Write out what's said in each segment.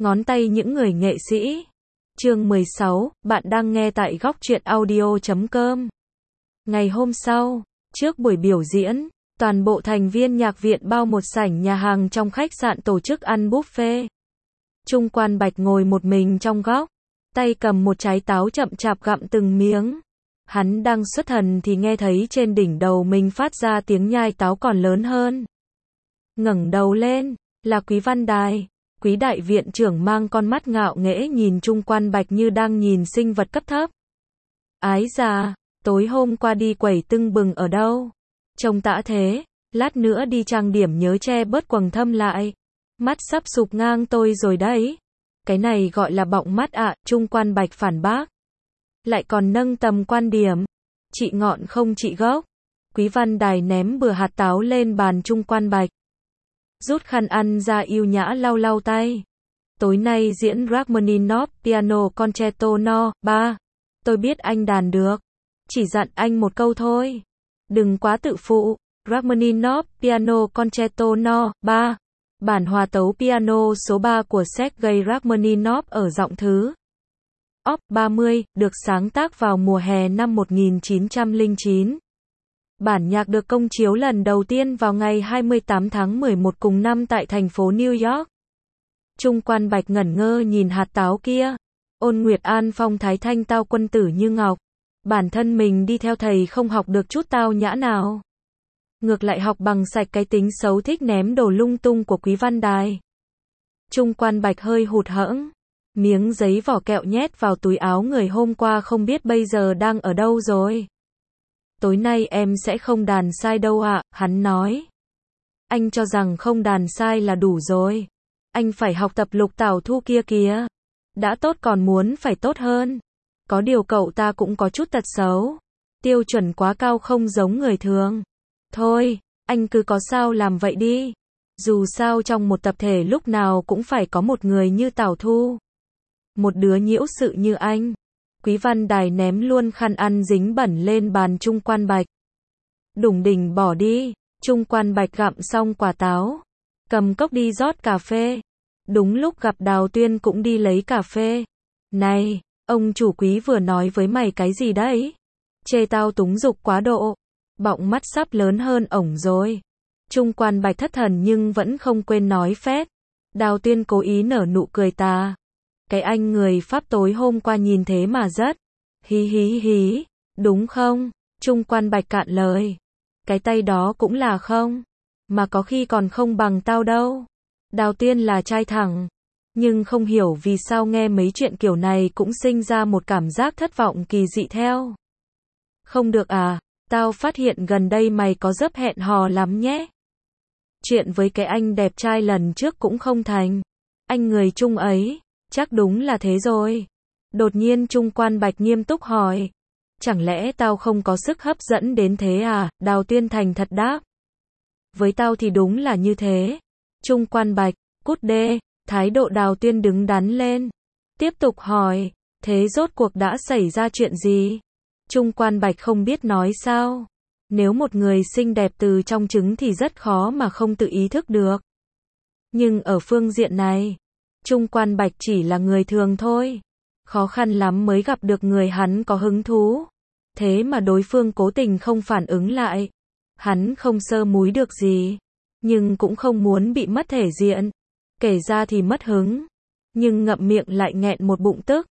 ngón tay những người nghệ sĩ. Chương 16, bạn đang nghe tại góc truyện audio.com. Ngày hôm sau, trước buổi biểu diễn, toàn bộ thành viên nhạc viện bao một sảnh nhà hàng trong khách sạn tổ chức ăn buffet. Trung Quan Bạch ngồi một mình trong góc, tay cầm một trái táo chậm chạp gặm từng miếng. Hắn đang xuất thần thì nghe thấy trên đỉnh đầu mình phát ra tiếng nhai táo còn lớn hơn. Ngẩng đầu lên, là Quý Văn Đài. Quý đại viện trưởng mang con mắt ngạo nghễ nhìn Trung Quan Bạch như đang nhìn sinh vật cấp thấp. Ái già, tối hôm qua đi quẩy tưng bừng ở đâu? Trông tã thế, lát nữa đi trang điểm nhớ che bớt quầng thâm lại. Mắt sắp sụp ngang tôi rồi đấy. Cái này gọi là bọng mắt ạ, Trung Quan Bạch phản bác. Lại còn nâng tầm quan điểm. Trị ngọn không trị gốc. Quý Văn Đài ném bừa hạt táo lên bàn Trung Quan Bạch. Rút khăn ăn ra yêu nhã lau lau tay. Tối nay diễn Rachmaninoff Piano Concerto No. 3. Tôi biết anh đàn được. Chỉ dặn anh một câu thôi. Đừng quá tự phụ. Rachmaninoff Piano Concerto No. 3. Bản hòa tấu piano số 3 của Sergei Rachmaninoff ở giọng thứ Op. 30, được sáng tác vào mùa hè năm 1909. Bản nhạc được công chiếu lần đầu tiên vào ngày 28 tháng 11 cùng năm tại thành phố New York. Trung Quan Bạch ngẩn ngơ nhìn hạt táo kia. Ôn Nguyệt An phong thái thanh tao quân tử như ngọc. Bản thân mình đi theo thầy không học được chút tao nhã nào. Ngược lại học bằng sạch cái tính xấu thích ném đồ lung tung của Quý Văn Đài. Trung Quan Bạch hơi hụt hẫng. Miếng giấy vỏ kẹo nhét vào túi áo người hôm qua không biết bây giờ đang ở đâu rồi. Tối nay em sẽ không đàn sai đâu ạ, hắn nói. Anh cho rằng không đàn sai là đủ rồi. Anh phải học tập Lục Tảo Thu kia kìa. Đã tốt còn muốn phải tốt hơn. Có điều cậu ta cũng có chút tật xấu. Tiêu chuẩn quá cao không giống người thường. Thôi, anh cứ có sao làm vậy đi. Dù sao trong một tập thể lúc nào cũng phải có một người như Tảo Thu. Một đứa nhiễu sự như anh. Quý Văn Đài ném luôn khăn ăn dính bẩn lên bàn Trung Quan Bạch. Đủng đỉnh bỏ đi. Trung Quan Bạch gặm xong quả táo. Cầm cốc đi rót cà phê. Đúng lúc gặp Đào Tuyên cũng đi lấy cà phê. Này, ông chủ Quý vừa nói với mày cái gì đấy? Chê tao túng dục quá độ. Bọng mắt sắp lớn hơn ổng rồi. Trung Quan Bạch thất thần nhưng vẫn không quên nói phét. Đào Tuyên cố ý nở nụ cười tà. Cái anh người Pháp tối hôm qua nhìn thế mà rất. Hí hí hí. Đúng không? Trung Quan Bạch cạn lời. Cái tay đó cũng là không. Mà có khi còn không bằng tao đâu. Đào Tuyên là trai thẳng. Nhưng không hiểu vì sao nghe mấy chuyện kiểu này cũng sinh ra một cảm giác thất vọng kỳ dị theo. Không được à, tao phát hiện gần đây mày có dấp hẹn hò lắm nhé. Chuyện với cái anh đẹp trai lần trước cũng không thành. Anh người Trung ấy, chắc đúng là thế rồi. Đột nhiên Trung Quan Bạch nghiêm túc hỏi. Chẳng lẽ tao không có sức hấp dẫn đến thế à? Đào Tuyên thành thật đáp. Với tao thì đúng là như thế. Trung Quan Bạch, cút đê. Thái độ Đào Tuyên đứng đắn lên. Tiếp tục hỏi. Thế rốt cuộc đã xảy ra chuyện gì? Trung Quan Bạch không biết nói sao. Nếu một người xinh đẹp từ trong trứng thì rất khó mà không tự ý thức được. Nhưng ở phương diện này, Trung Quan Bạch chỉ là người thường thôi. Khó khăn lắm mới gặp được người hắn có hứng thú. Thế mà đối phương cố tình không phản ứng lại. Hắn không sơ múi được gì. Nhưng cũng không muốn bị mất thể diện. Kể ra thì mất hứng. Nhưng ngậm miệng lại nghẹn một bụng tức.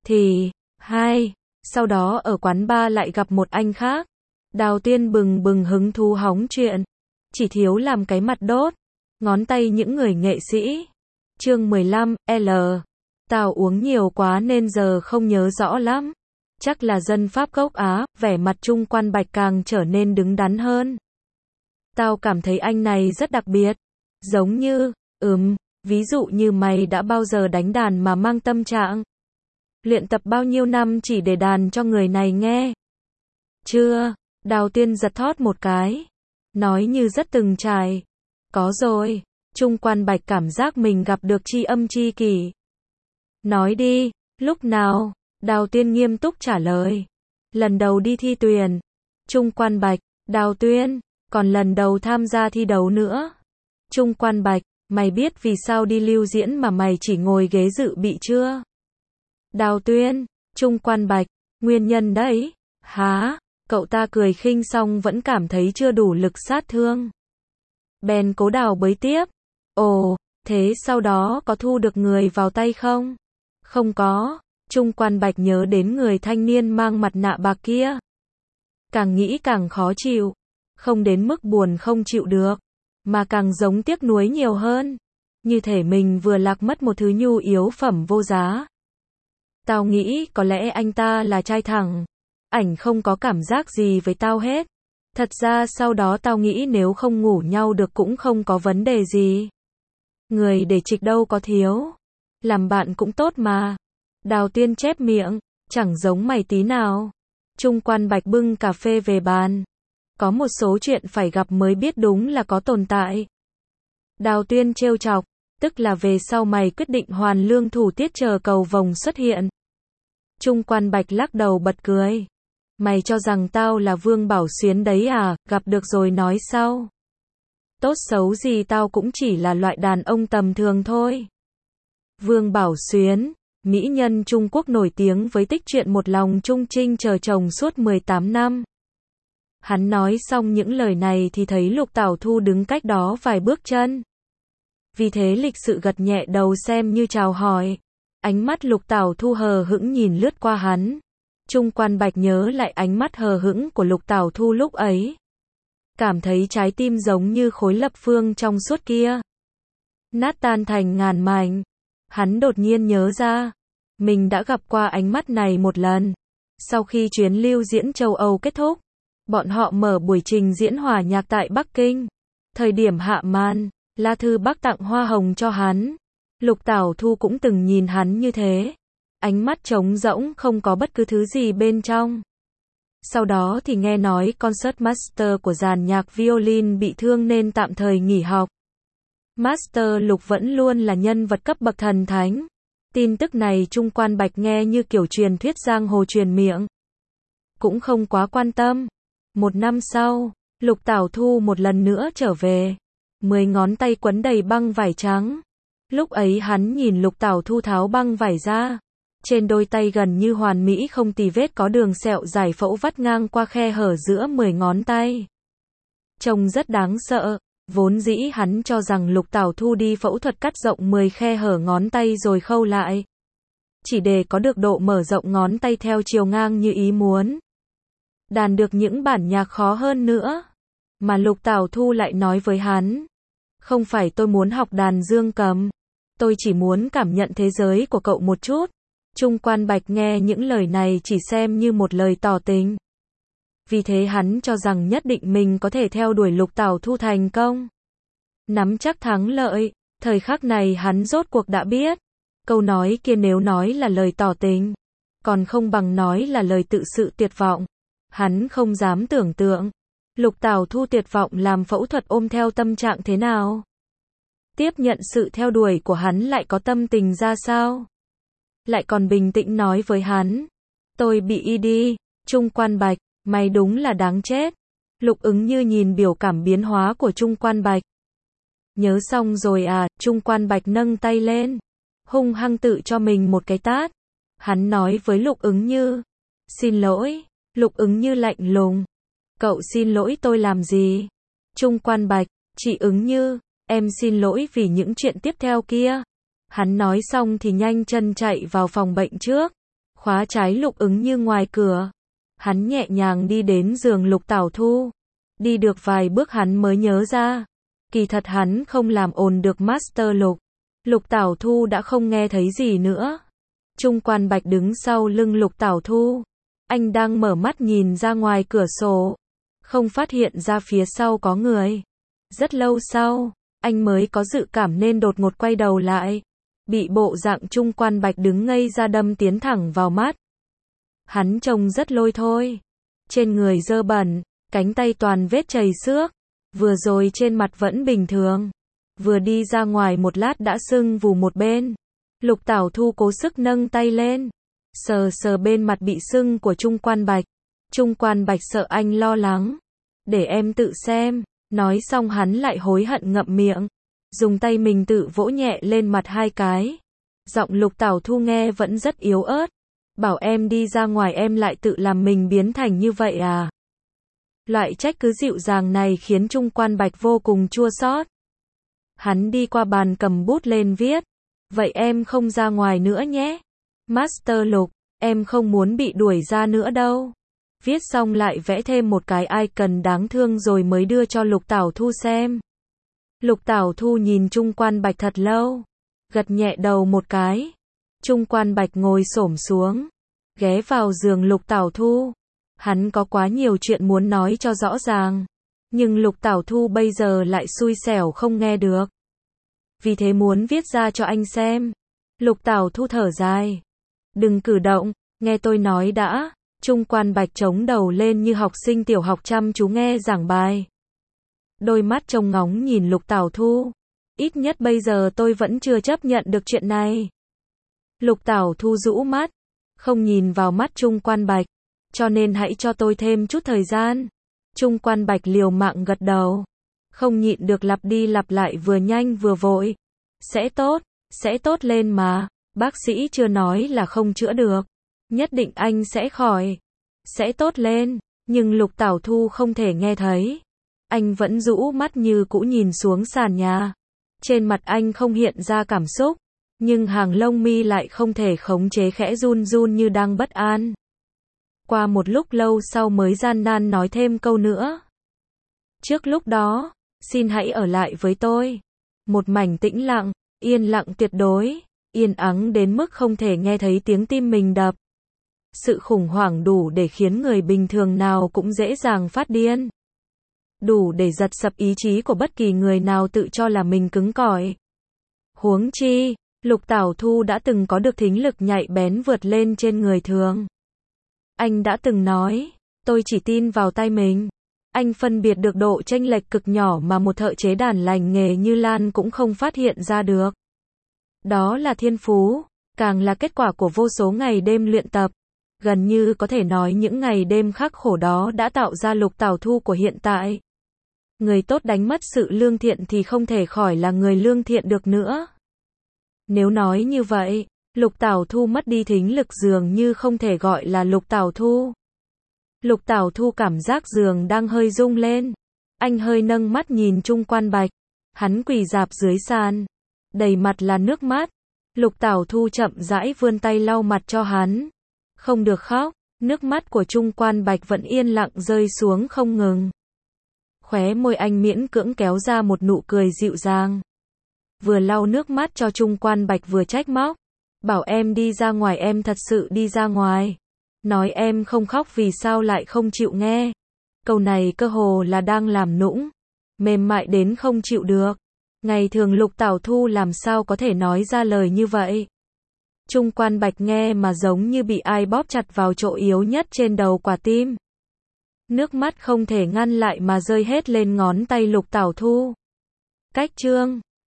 Sau đó ở quán bar lại gặp một anh khác. Đào Tuyên bừng bừng hứng thú hóng chuyện. Chỉ thiếu làm cái mặt đốt. Ngón tay những người nghệ sĩ. Chương 15, L. Tao uống nhiều quá nên giờ không nhớ rõ lắm. Chắc là dân Pháp gốc Á, vẻ mặt Trung Quan Bạch càng trở nên đứng đắn hơn. Tao cảm thấy anh này rất đặc biệt. Giống như, ví dụ như mày đã bao giờ đánh đàn mà mang tâm trạng. Luyện tập bao nhiêu năm chỉ để đàn cho người này nghe? Chưa, Đào Tuyên giật thót một cái. Nói như rất từng trải. Có rồi. Trung Quan Bạch cảm giác mình gặp được tri âm tri kỷ. Nói đi, lúc nào? Đào Tuyên nghiêm túc trả lời. Lần đầu đi thi tuyển. Trung Quan Bạch, Đào Tuyên, còn lần đầu tham gia thi đấu nữa. Trung Quan Bạch, Mày biết vì sao đi lưu diễn mà mày chỉ ngồi ghế dự bị chưa? Đào Tuyên, Trung Quan Bạch, nguyên nhân đấy. Hả? Cậu ta cười khinh xong vẫn cảm thấy chưa đủ lực sát thương. Bèn cố đào bới tiếp. Ồ, thế sau đó có thu được người vào tay không? Không có. Trung Quan Bạch nhớ đến người thanh niên mang mặt nạ bạc kia. Càng nghĩ càng khó chịu. Không đến mức buồn không chịu được, mà càng giống tiếc nuối nhiều hơn. Như thể mình vừa lạc mất một thứ nhu yếu phẩm vô giá. Tao nghĩ có lẽ anh ta là trai thẳng. Ảnh không có cảm giác gì với tao hết. Thật ra sau đó tao nghĩ nếu không ngủ nhau được cũng không có vấn đề gì. Người để trịch đâu có thiếu. Làm bạn cũng tốt mà. Đào Tuyên chép miệng, chẳng giống mày tí nào. Trung Quan Bạch bưng cà phê về bàn. Có một số chuyện phải gặp mới biết đúng là có tồn tại. Đào Tuyên trêu chọc, tức là về sau mày quyết định hoàn lương thủ tiết chờ cầu vồng xuất hiện. Trung Quan Bạch lắc đầu bật cười. Mày cho rằng tao là Vương Bảo Xuyến đấy à, gặp được rồi nói sau. Tốt xấu gì tao cũng chỉ là loại đàn ông tầm thường thôi. Vương Bảo Xuyến, mỹ nhân Trung Quốc nổi tiếng với tích truyện một lòng trung trinh chờ chồng suốt 18 năm. Hắn nói xong những lời này thì thấy Lục Tảo Thu đứng cách đó vài bước chân. Vì thế lịch sự gật nhẹ đầu xem như chào hỏi. Ánh mắt Lục Tảo Thu hờ hững nhìn lướt qua hắn. Trung Quan Bạch nhớ lại ánh mắt hờ hững của Lục Tảo Thu lúc ấy. Cảm thấy trái tim giống như khối lập phương trong suốt kia. Nát tan thành ngàn mảnh. Hắn đột nhiên nhớ ra. Mình đã gặp qua ánh mắt này một lần. Sau khi chuyến lưu diễn châu Âu kết thúc. Bọn họ mở buổi trình diễn hòa nhạc tại Bắc Kinh. Thời điểm hạ màn, La Thư Bắc tặng hoa hồng cho hắn. Lục Tảo Thu cũng từng nhìn hắn như thế. Ánh mắt trống rỗng không có bất cứ thứ gì bên trong. Sau đó thì nghe nói concert master của dàn nhạc violin bị thương nên tạm thời nghỉ học. Master Lục vẫn luôn là nhân vật cấp bậc thần thánh. Tin tức này Trung Quan Bạch nghe như kiểu truyền thuyết giang hồ truyền miệng. Cũng không quá quan tâm. Một năm sau, Lục Tảo Thu một lần nữa trở về. 10 ngón tay quấn đầy băng vải trắng. Lúc ấy hắn nhìn Lục Tảo Thu tháo băng vải ra. Trên đôi tay gần như hoàn mỹ không tì vết có đường sẹo giải phẫu vắt ngang qua khe hở giữa 10 ngón tay. Trông rất đáng sợ. Vốn dĩ hắn cho rằng Lục Tảo Thu đi phẫu thuật cắt rộng 10 khe hở ngón tay rồi khâu lại. Chỉ để có được độ mở rộng ngón tay theo chiều ngang như ý muốn. Đàn được những bản nhạc khó hơn nữa. Mà Lục Tảo Thu lại nói với hắn. Không phải tôi muốn học đàn dương cầm. Tôi chỉ muốn cảm nhận thế giới của cậu một chút. Trung Quan Bạch nghe những lời này chỉ xem như một lời tỏ tình. Vì thế hắn cho rằng nhất định mình có thể theo đuổi Lục Tảo Thu thành công. Nắm chắc thắng lợi. Thời khắc này hắn rốt cuộc đã biết. Câu nói kia nếu nói là lời tỏ tình. Còn không bằng nói là lời tự sự tuyệt vọng. Hắn không dám tưởng tượng. Lục Tảo Thu tuyệt vọng làm phẫu thuật ôm theo tâm trạng thế nào? Tiếp nhận sự theo đuổi của hắn lại có tâm tình ra sao? Lại còn bình tĩnh nói với hắn. Tôi bị y đi. Trung Quan Bạch, mày đúng là đáng chết. Lục Ứng Như nhìn biểu cảm biến hóa của Trung Quan Bạch. Nhớ xong rồi à, Trung Quan Bạch nâng tay lên. Hung hăng tự cho mình một cái tát. Hắn nói với Lục Ứng Như. Xin lỗi. Lục Ứng Như lạnh lùng. Cậu xin lỗi tôi làm gì? Trung Quan Bạch, chị Ứng Như, em xin lỗi vì những chuyện tiếp theo kia. Hắn nói xong thì nhanh chân chạy vào phòng bệnh trước. Khóa trái Lục Ứng Như ngoài cửa. Hắn nhẹ nhàng đi đến giường Lục Tảo Thu. Đi được vài bước hắn mới nhớ ra. Kỳ thật hắn không làm ồn được Master Lục. Lục Tảo Thu đã không nghe thấy gì nữa. Trung Quan Bạch đứng sau lưng Lục Tảo Thu. Anh đang mở mắt nhìn ra ngoài cửa sổ. Không phát hiện ra phía sau có người. Rất lâu sau, anh mới có dự cảm nên đột ngột quay đầu lại. Bị bộ dạng Trung Quan Bạch đứng ngây ra đâm tiến thẳng vào mắt. Hắn trông rất lôi thôi. Trên người dơ bẩn, cánh tay toàn vết chầy xước. Vừa rồi trên mặt vẫn bình thường. Vừa đi ra ngoài một lát đã sưng vù một bên. Lục Tảo Thu cố sức nâng tay lên. Sờ sờ bên mặt bị sưng của Trung Quan Bạch. Trung Quan Bạch sợ anh lo lắng. Để em tự xem. Nói xong hắn lại hối hận ngậm miệng. dùng tay mình tự vỗ nhẹ lên mặt 2 cái. Giọng Lục Tảo Thu nghe vẫn rất yếu ớt. Bảo em đi ra ngoài em lại tự làm mình biến thành như vậy à? Loại trách cứ dịu dàng này khiến Trung Quan Bạch vô cùng chua xót. Hắn đi qua bàn cầm bút lên viết. Vậy em không ra ngoài nữa nhé. Master Lục, em không muốn bị đuổi ra nữa đâu. Viết xong lại vẽ thêm một cái icon đáng thương rồi mới đưa cho Lục Tảo Thu xem. Lục Tảo Thu nhìn Trung Quan Bạch thật lâu. Gật nhẹ đầu một cái. Trung Quan Bạch ngồi xổm xuống. Ghé vào giường Lục Tảo Thu. Hắn có quá nhiều chuyện muốn nói cho rõ ràng. Nhưng Lục Tảo Thu bây giờ lại xui xẻo không nghe được. Vì thế muốn viết ra cho anh xem. Lục Tảo Thu thở dài. Đừng cử động, nghe tôi nói đã. Trung Quan Bạch chống đầu lên như học sinh tiểu học chăm chú nghe giảng bài. Đôi mắt trông ngóng nhìn Lục Tảo Thu. Ít nhất bây giờ tôi vẫn chưa chấp nhận được chuyện này. Lục Tảo Thu rũ mắt. Không nhìn vào mắt Trung Quan Bạch. Cho nên hãy cho tôi thêm chút thời gian. Trung Quan Bạch liều mạng gật đầu. Không nhịn được lặp đi lặp lại vừa nhanh vừa vội. Sẽ tốt lên mà. Bác sĩ chưa nói là không chữa được. Nhất định anh sẽ khỏi. Sẽ tốt lên. Nhưng Lục Tảo Thu không thể nghe thấy. Anh vẫn rũ mắt như cũ nhìn xuống sàn nhà. Trên mặt anh không hiện ra cảm xúc. Nhưng hàng lông mi lại không thể khống chế khẽ run run như đang bất an. Qua một lúc lâu sau mới gian nan nói thêm câu nữa. Trước lúc đó, xin hãy ở lại với tôi. Một mảnh tĩnh lặng, yên lặng tuyệt đối, yên ắng đến mức không thể nghe thấy tiếng tim mình đập. Sự khủng hoảng đủ để khiến người bình thường nào cũng dễ dàng phát điên. Đủ để giật sập ý chí của bất kỳ người nào tự cho là mình cứng cỏi. Huống chi, Lục Tảo Thu đã từng có được thính lực nhạy bén vượt lên trên người thường. Anh đã từng nói, tôi chỉ tin vào tay mình. Anh phân biệt được độ chênh lệch cực nhỏ mà một thợ chế đàn lành nghề như Lan cũng không phát hiện ra được. Đó là thiên phú, càng là kết quả của vô số ngày đêm luyện tập. Gần như có thể nói những ngày đêm khắc khổ đó đã tạo ra Lục Tảo Thu của hiện tại. Người tốt đánh mất sự lương thiện thì không thể khỏi là người lương thiện được nữa. Nếu nói như vậy, Lục Tảo Thu mất đi thính lực dường như không thể gọi là Lục Tảo Thu. Lục Tảo Thu cảm giác giường đang hơi rung lên. Anh hơi nâng mắt nhìn Trung Quan Bạch. Hắn quỳ rạp dưới sàn. Đầy mặt là nước mắt. Lục Tảo Thu chậm rãi vươn tay lau mặt cho hắn. Không được khóc. Nước mắt của Trung Quan Bạch vẫn yên lặng rơi xuống không ngừng. Khóe môi anh miễn cưỡng kéo ra một nụ cười dịu dàng. Vừa lau nước mắt cho Trung Quan Bạch vừa trách móc. Bảo em đi ra ngoài em thật sự đi ra ngoài. Nói em không khóc vì sao lại không chịu nghe. Câu này cơ hồ là đang làm nũng. Mềm mại đến không chịu được. Ngày thường Lục Tảo Thu làm sao có thể nói ra lời như vậy. Trung Quan Bạch nghe mà giống như bị ai bóp chặt vào chỗ yếu nhất trên đầu quả tim. Nước mắt không thể ngăn lại mà rơi hết lên ngón tay Lục Tảo Thu. Cách chương